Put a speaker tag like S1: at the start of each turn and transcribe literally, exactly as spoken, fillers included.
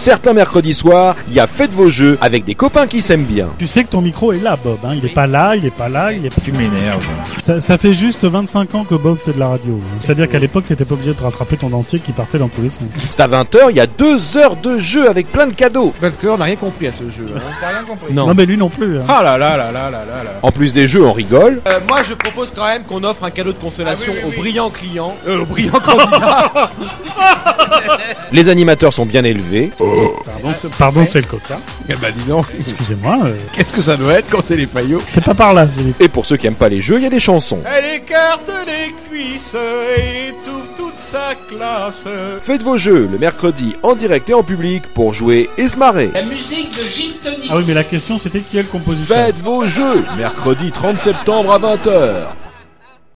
S1: Certains mercredis soirs, il y a Faites vos jeux avec des copains qui s'aiment bien.
S2: Tu sais que ton micro est là, Bob, hein. Il est pas là, il est pas là, il est pas...
S3: Tu m'énerves.
S2: Ça, ça fait juste vingt-cinq ans que Bob fait de la radio. C'est-à-dire qu'à l'époque, t'étais pas obligé de rattraper ton dentier qui partait dans tous les sens.
S1: C'est à vingt heures, il y a deux heures de jeu avec plein de cadeaux.
S3: Parce qu'on n'a rien compris à ce jeu. Hein. T'as rien compris.
S1: Non.
S2: Non mais lui non plus. Hein.
S3: Ah là là là là là là là.
S1: En plus des jeux, on rigole.
S4: Euh, moi je propose quand même qu'on offre un cadeau de consolation
S3: Ah oui, oui, oui.
S4: aux brillants clients, euh, aux brillants candidats.
S1: Les animateurs sont bien élevés.
S2: Pardon, c'est, pardon, c'est le coca.
S3: Eh bah dis donc.
S2: Excusez-moi. Euh,
S3: Qu'est-ce que ça doit être quand c'est les paillots?
S2: c'est pas par là, Philippe.
S1: Et pour ceux qui aiment pas les jeux, il y a des chansons.
S4: Elle écarte les cuisses et étouffe toute sa classe.
S1: Faites vos jeux le mercredi en direct et en public pour jouer et se marrer.
S5: La musique de Gilles Tony.
S2: Ah oui, mais la question c'était qui est le compositeur.
S1: Faites vos jeux mercredi trente septembre à vingt heures.